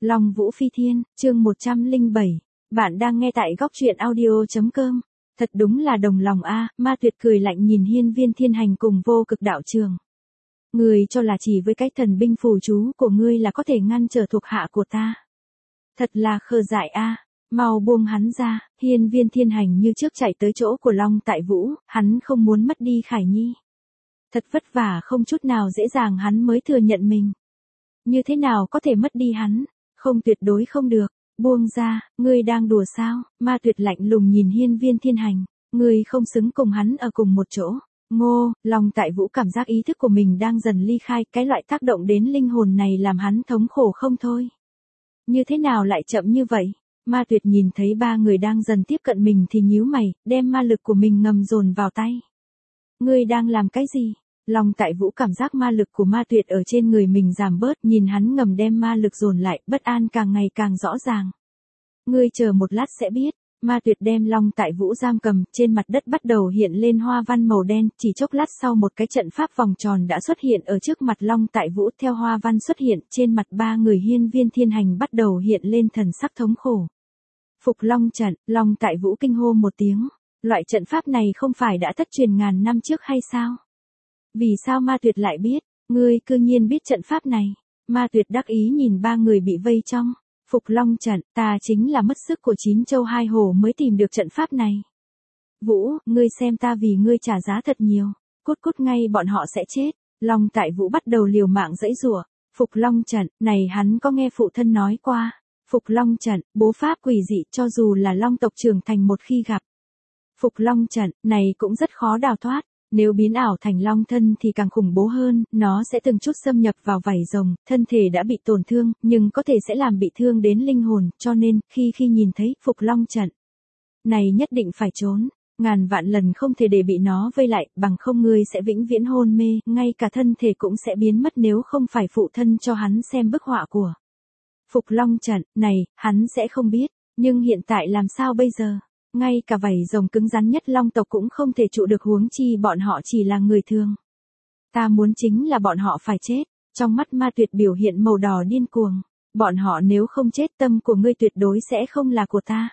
Long Vũ Phi Thiên, chương 107. Bạn đang nghe tại góc truyện audio.com. Thật đúng là đồng lòng a, Ma Tuyệt cười lạnh nhìn Hiên Viên Thiên Hành cùng Vô Cực Đạo Trường. Ngươi cho là chỉ với cái thần binh phù chú của ngươi là có thể ngăn trở thuộc hạ của ta. Thật là khờ dại a, mau buông hắn ra. Hiên Viên Thiên Hành như trước chạy tới chỗ của Long Tại Vũ, hắn không muốn mất đi Khải Nhi. Thật vất vả không chút nào dễ dàng hắn mới thừa nhận mình. Như thế nào có thể mất đi hắn? Không, tuyệt đối không được. Buông ra, ngươi đang đùa sao? Ma Tuyệt lạnh lùng nhìn Hiên Viên Thiên Hành. Ngươi không xứng cùng hắn ở cùng một chỗ. Ngô, Long Tại Vũ cảm giác ý thức của mình đang dần ly khai, cái loại tác động đến linh hồn này làm hắn thống khổ không thôi. Như thế nào lại chậm như vậy? Ma Tuyệt nhìn thấy ba người đang dần tiếp cận mình thì nhíu mày, đem ma lực của mình ngầm dồn vào tay. Ngươi đang làm cái gì? Long Tại Vũ cảm giác ma lực của Ma Tuyệt ở trên người mình giảm bớt, nhìn hắn ngầm đem ma lực dồn lại, bất an càng ngày càng rõ ràng. Ngươi chờ một lát sẽ biết. Ma Tuyệt đem Long Tại Vũ giam cầm, trên mặt đất bắt đầu hiện lên hoa văn màu đen, chỉ chốc lát sau một cái trận pháp vòng tròn đã xuất hiện ở trước mặt Long Tại Vũ, theo hoa văn xuất hiện, trên mặt ba người Hiên Viên Thiên Hành bắt đầu hiện lên thần sắc thống khổ. Phục Long trận, Long Tại Vũ kinh hô một tiếng, loại trận pháp này không phải đã thất truyền ngàn năm trước hay sao? Vì sao Ma Tuyệt lại biết? Ngươi cư nhiên biết trận pháp này. Ma Tuyệt đắc ý nhìn ba người bị vây trong Phục Long trận, ta chính là mất sức của 9 châu 2 hồ mới tìm được trận pháp này. Vũ, ngươi xem ta vì ngươi trả giá thật nhiều. Cút cút ngay, bọn họ sẽ chết. Long Tại Vũ bắt đầu liều mạng giãy giụa. Phục Long trận, này hắn có nghe phụ thân nói qua. Phục Long trận, bố pháp quỷ dị, cho dù là Long tộc trưởng thành một khi gặp. Phục Long trận, này cũng rất khó đào thoát. Nếu biến ảo thành long thân thì càng khủng bố hơn, nó sẽ từng chút xâm nhập vào vảy rồng, thân thể đã bị tổn thương, nhưng có thể sẽ làm bị thương đến linh hồn, cho nên, khi nhìn thấy Phục Long trận này nhất định phải trốn, ngàn vạn lần không thể để bị nó vây lại, bằng không ngươi sẽ vĩnh viễn hôn mê, ngay cả thân thể cũng sẽ biến mất nếu không phải phụ thân cho hắn xem bức họa của Phục Long trận này, hắn sẽ không biết, nhưng hiện tại làm sao bây giờ? Ngay cả vảy rồng cứng rắn nhất Long tộc cũng không thể trụ được, huống chi bọn họ chỉ là người thường. Ta muốn chính là bọn họ phải chết. Trong mắt Ma Tuyệt biểu hiện màu đỏ điên cuồng. Bọn họ nếu không chết, tâm của ngươi tuyệt đối sẽ không là của ta.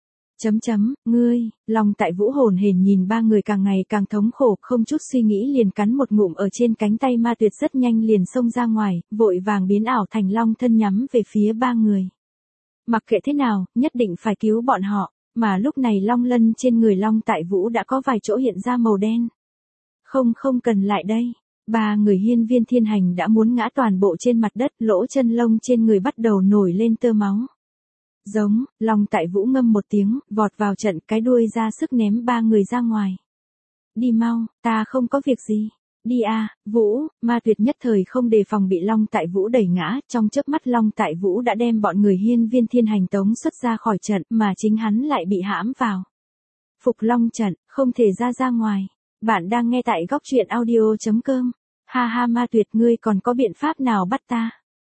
Ngươi, Long Tại Vũ hồn hển nhìn ba người càng ngày càng thống khổ, không chút suy nghĩ liền cắn một ngụm ở trên cánh tay. Ma Tuyệt rất nhanh liền xông ra ngoài, vội vàng biến ảo thành long thân nhắm về phía ba người. Mặc kệ thế nào, nhất định phải cứu bọn họ. Mà lúc này long lân trên người Long Tại Vũ đã có vài chỗ hiện ra màu đen. Không cần lại đây. Ba người Hiên Viên Thiên Hành đã muốn ngã toàn bộ trên mặt đất, lỗ chân lông trên người bắt đầu nổi lên tơ máu. Giống, Long Tại Vũ ngâm một tiếng, vọt vào trận, cái đuôi ra sức ném ba người ra ngoài. Đi mau, ta không có việc gì. Đi a, Vũ. Ma Tuyệt nhất thời không đề phòng bị Long Tại Vũ đẩy ngã, trong chớp mắt Long Tại Vũ đã đem bọn người Hiên Viên Thiên Hành tống xuất ra khỏi trận, mà chính hắn lại bị hãm vào Phục Long trận, không thể ra ngoài. Bạn đang nghe tại góc truyện audio.com. Ha ha, Ma Tuyệt, ngươi còn có biện pháp nào bắt ta?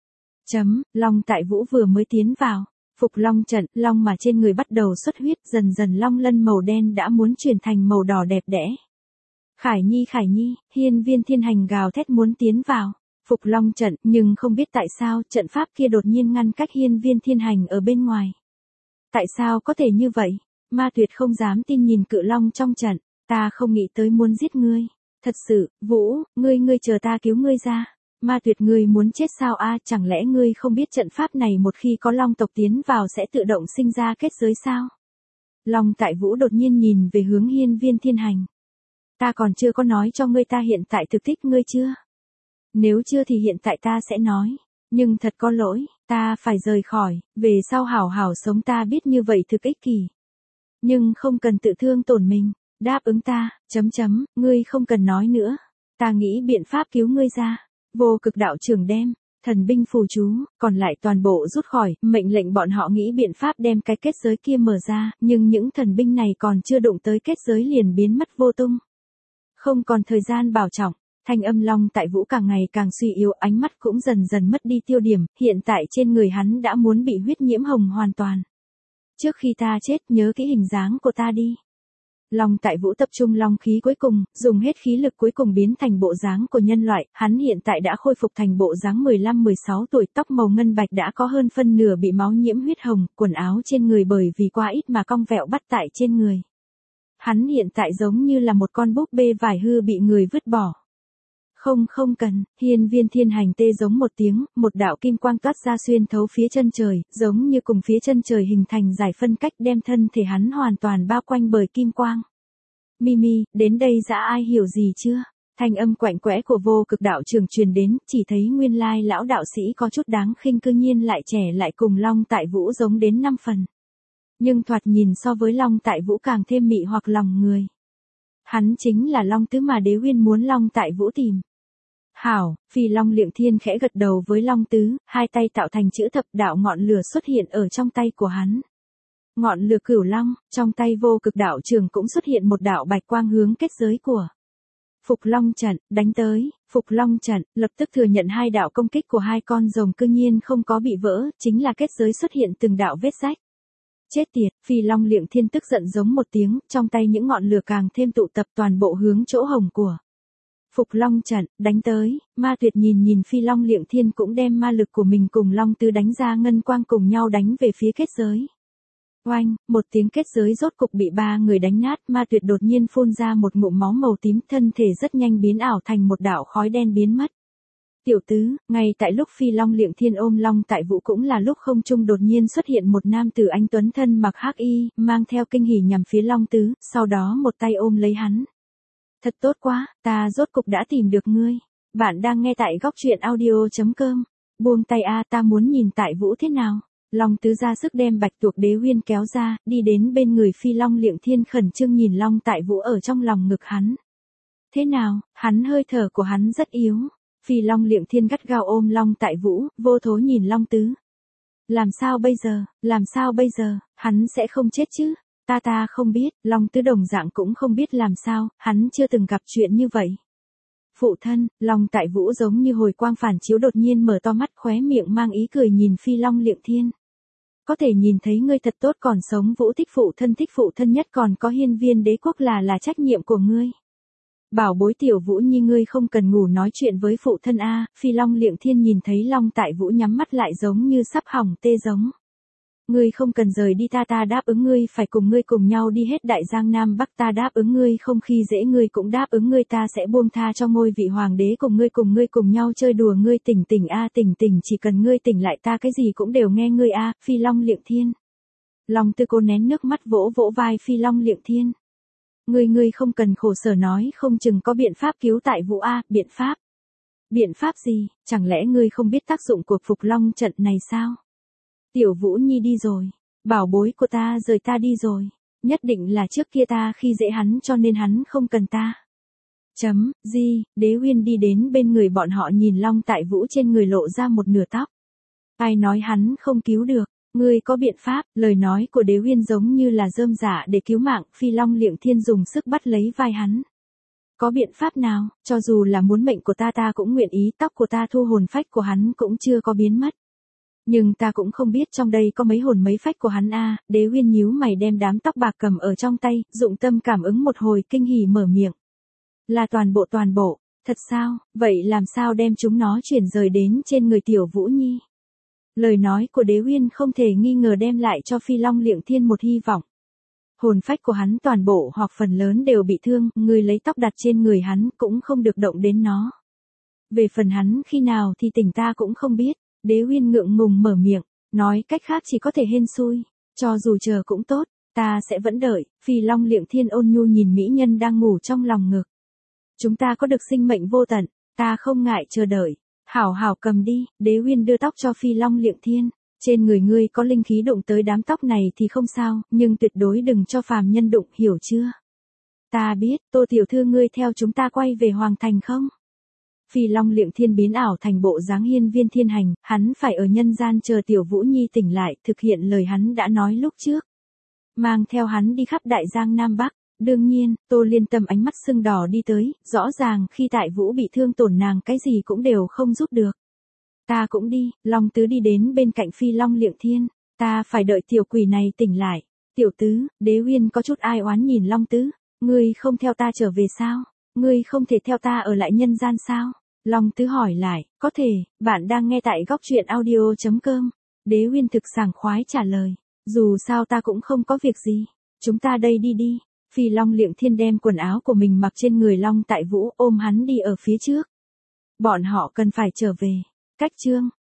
Long Tại Vũ vừa mới tiến vào Phục Long trận, long mà trên người bắt đầu xuất huyết, dần dần long lân màu đen đã muốn chuyển thành màu đỏ đẹp đẽ. Khải Nhi, Hiên Viên Thiên Hành gào thét muốn tiến vào Phục Long trận, nhưng không biết tại sao, trận pháp kia đột nhiên ngăn cách Hiên Viên Thiên Hành ở bên ngoài. Tại sao có thể như vậy? Ma Tuyệt không dám tin nhìn cự long trong trận, ta không nghĩ tới muốn giết ngươi. Thật sự, Vũ, ngươi chờ ta cứu ngươi ra. Ma Tuyệt, ngươi muốn chết sao a? Chẳng lẽ ngươi không biết trận pháp này một khi có long tộc tiến vào sẽ tự động sinh ra kết giới sao? Long Tại Vũ đột nhiên nhìn về hướng Hiên Viên Thiên Hành. Ta còn chưa có nói cho ngươi ta hiện tại thực thích ngươi chưa? Nếu chưa thì hiện tại ta sẽ nói. Nhưng thật có lỗi, ta phải rời khỏi, về sau hảo hảo sống, ta biết như vậy thực ích kỷ. Nhưng không cần tự thương tổn mình, đáp ứng ta, ngươi không cần nói nữa. Ta nghĩ biện pháp cứu ngươi ra. Vô Cực Đạo Trưởng đem thần binh phù chú, còn lại toàn bộ rút khỏi, mệnh lệnh bọn họ nghĩ biện pháp đem cái kết giới kia mở ra, nhưng những thần binh này còn chưa đụng tới kết giới liền biến mất vô tung. Không còn thời gian bảo trọng, thanh âm Long Tại Vũ càng ngày càng suy yếu, ánh mắt cũng dần dần mất đi tiêu điểm, hiện tại trên người hắn đã muốn bị huyết nhiễm hồng hoàn toàn. Trước khi ta chết, nhớ kỹ hình dáng của ta đi. Long Tại Vũ tập trung long khí cuối cùng, dùng hết khí lực cuối cùng biến thành bộ dáng của nhân loại, hắn hiện tại đã khôi phục thành bộ dáng 15-16 tuổi, tóc màu ngân bạch đã có hơn phân nửa bị máu nhiễm huyết hồng, quần áo trên người bởi vì quá ít mà cong vẹo bắt tại trên người. Hắn hiện tại giống như là một con búp bê vải hư bị người vứt bỏ. Không cần, hiên viên thiên hành tê giống một tiếng, một đạo kim quang toát ra xuyên thấu phía chân trời, giống như cùng phía chân trời hình thành giải phân cách đem thân thể hắn hoàn toàn bao quanh bởi kim quang. Mimi, đến đây dã ai hiểu gì chưa? Thanh âm quạnh quẽ của vô cực đạo trường truyền đến, chỉ thấy nguyên lai lão đạo sĩ có chút đáng khinh cư nhiên lại trẻ lại cùng Long Tại Vũ giống đến 5 phần. Nhưng thoạt nhìn so với Long Tại Vũ càng thêm mị hoặc lòng người. Hắn chính là Long Tứ mà Đế Uyên muốn Long Tại Vũ tìm. Hảo, Phi Long Liệng Thiên khẽ gật đầu với Long Tứ, hai tay tạo thành chữ thập, đạo ngọn lửa xuất hiện ở trong tay của hắn. Ngọn lửa Cửu Long, trong tay vô cực đạo trường cũng xuất hiện một đạo bạch quang hướng kết giới của Phục Long trận, đánh tới, Phục Long trận, lập tức thừa nhận hai đạo công kích của hai con rồng cư nhiên không có bị vỡ, chính là kết giới xuất hiện từng đạo vết rách. Chết tiệt, Phi Long Liệng Thiên tức giận giống một tiếng, trong tay những ngọn lửa càng thêm tụ tập toàn bộ hướng chỗ hồng của Phục Long trận, đánh tới, Ma Tuyệt nhìn Phi Long Liệng Thiên cũng đem ma lực của mình cùng Long Tứ đánh ra ngân quang cùng nhau đánh về phía kết giới. Oanh, một tiếng kết giới rốt cục bị ba người đánh nát, Ma Tuyệt đột nhiên phun ra một ngụm máu màu tím, thân thể rất nhanh biến ảo thành một đạo khói đen biến mất. Tiểu tứ, ngay tại lúc Phi Long Liệng Thiên ôm Long Tại Vũ cũng là lúc không trung đột nhiên xuất hiện một nam tử anh tuấn thân mặc hắc y, mang theo kinh hỉ nhằm phía Long Tứ, sau đó một tay ôm lấy hắn. Thật tốt quá, ta rốt cục đã tìm được ngươi. Bạn đang nghe tại góc truyện audio.com. Buông tay a, ta muốn nhìn Tại Vũ thế nào. Long Tứ ra sức đem Bạch Tuộc Đế Uyên kéo ra, đi đến bên người Phi Long Liệng Thiên khẩn trương nhìn Long Tại Vũ ở trong lòng ngực hắn. Thế nào, hắn hơi thở của hắn rất yếu. Phi Long Liệng Thiên gắt gao ôm Long Tại Vũ, vô thố nhìn Long Tứ. Làm sao bây giờ, hắn sẽ không chết chứ? Ta không biết, Long Tứ đồng dạng cũng không biết làm sao, hắn chưa từng gặp chuyện như vậy. Phụ thân, Long Tại Vũ giống như hồi quang phản chiếu đột nhiên mở to mắt, khóe miệng mang ý cười nhìn Phi Long Liệng Thiên. Có thể nhìn thấy ngươi thật tốt còn sống, Vũ thích phụ thân nhất, còn có hiên viên đế quốc là trách nhiệm của ngươi. Bảo bối tiểu Vũ nhi, ngươi không cần ngủ nói chuyện với phụ thân a. Phi Long Liệng Thiên nhìn thấy Long Tại Vũ nhắm mắt lại giống như sắp hỏng tê giống. Ngươi không cần rời đi, ta đáp ứng ngươi, phải cùng ngươi cùng nhau đi hết Đại Giang Nam Bắc, ta đáp ứng ngươi, không khi dễ ngươi cũng đáp ứng ngươi, ta sẽ buông tha cho ngôi vị hoàng đế, cùng ngươi cùng nhau chơi đùa, ngươi tỉnh tỉnh, chỉ cần ngươi tỉnh lại ta cái gì cũng đều nghe ngươi a. Phi Long Liệng Thiên. Long Tư cô nén nước mắt vỗ vỗ vai Phi Long Liệng Thiên. Ngươi không cần khổ sở, nói không chừng có biện pháp cứu Tại Vũ a. Biện pháp? Biện pháp gì, chẳng lẽ ngươi không biết tác dụng của Phục Long trận này sao? Tiểu Vũ nhi đi rồi, bảo bối của ta rời ta đi rồi, nhất định là trước kia ta khi dễ hắn cho nên hắn không cần ta. Đế Uyên đi đến bên người bọn họ nhìn Long Tại Vũ trên người lộ ra một nửa tóc. Ai nói hắn không cứu được, ngươi có biện pháp, lời nói của Đế Uyên giống như là rơm rạ để cứu mạng, Phi Long Liệng Thiên dùng sức bắt lấy vai hắn. Có biện pháp nào, cho dù là muốn mệnh của ta cũng nguyện ý, tóc của ta thu hồn phách của hắn cũng chưa có biến mất. Nhưng ta cũng không biết trong đây có mấy hồn mấy phách của hắn a. Đế Uyên nhíu mày đem đám tóc bạc cầm ở trong tay, dụng tâm cảm ứng một hồi, kinh hỉ mở miệng. Là toàn bộ, thật sao, vậy làm sao đem chúng nó chuyển rời đến trên người tiểu Vũ nhi? Lời nói của Đế Uyên không thể nghi ngờ đem lại cho Phi Long Liệng Thiên một hy vọng. Hồn phách của hắn toàn bộ hoặc phần lớn đều bị thương, người lấy tóc đặt trên người hắn cũng không được động đến nó. Về phần hắn khi nào thì tỉnh ta cũng không biết. Đế Uyên ngượng ngùng mở miệng, nói cách khác chỉ có thể hên xui, cho dù chờ cũng tốt, ta sẽ vẫn đợi. Phi Long Liệng Thiên ôn nhu nhìn mỹ nhân đang ngủ trong lòng ngực. Chúng ta có được sinh mệnh vô tận, ta không ngại chờ đợi. Hảo cầm đi. Đế Uyên đưa tóc cho Phi Long Liệng Thiên. Trên người ngươi có linh khí, đụng tới đám tóc này thì không sao, nhưng tuyệt đối đừng cho phàm nhân đụng, hiểu chưa? Ta biết, Tô tiểu thư, ngươi theo chúng ta quay về hoàng thành không? Phi Long Liệng Thiên biến ảo thành bộ dáng hiên viên thiên hành, hắn phải ở nhân gian chờ tiểu Vũ nhi tỉnh lại, thực hiện lời hắn đã nói lúc trước. Mang theo hắn đi khắp Đại Giang Nam Bắc. Đương nhiên, Tô Liên Tâm ánh mắt sưng đỏ đi tới, rõ ràng khi Tại Vũ bị thương tổn nàng cái gì cũng đều không giúp được. Ta cũng đi. Long Tứ đi đến bên cạnh Phi Long Liệng Thiên. Ta phải đợi tiểu quỷ này tỉnh lại. Tiểu Tứ, Đế Uyên có chút ai oán nhìn Long Tứ, Ngươi không theo ta trở về sao? Ngươi không thể theo ta ở lại nhân gian sao? Long Tứ hỏi lại, có thể, bạn đang nghe tại góc chuyện audio.com. Đế Uyên thực sảng khoái trả lời, dù sao ta cũng không có việc gì. Chúng ta đây đi đi. Phi Long Liệng Thiên đem quần áo của mình mặc trên người Long Tại Vũ ôm hắn đi ở phía trước. Bọn họ cần phải trở về. Cách chương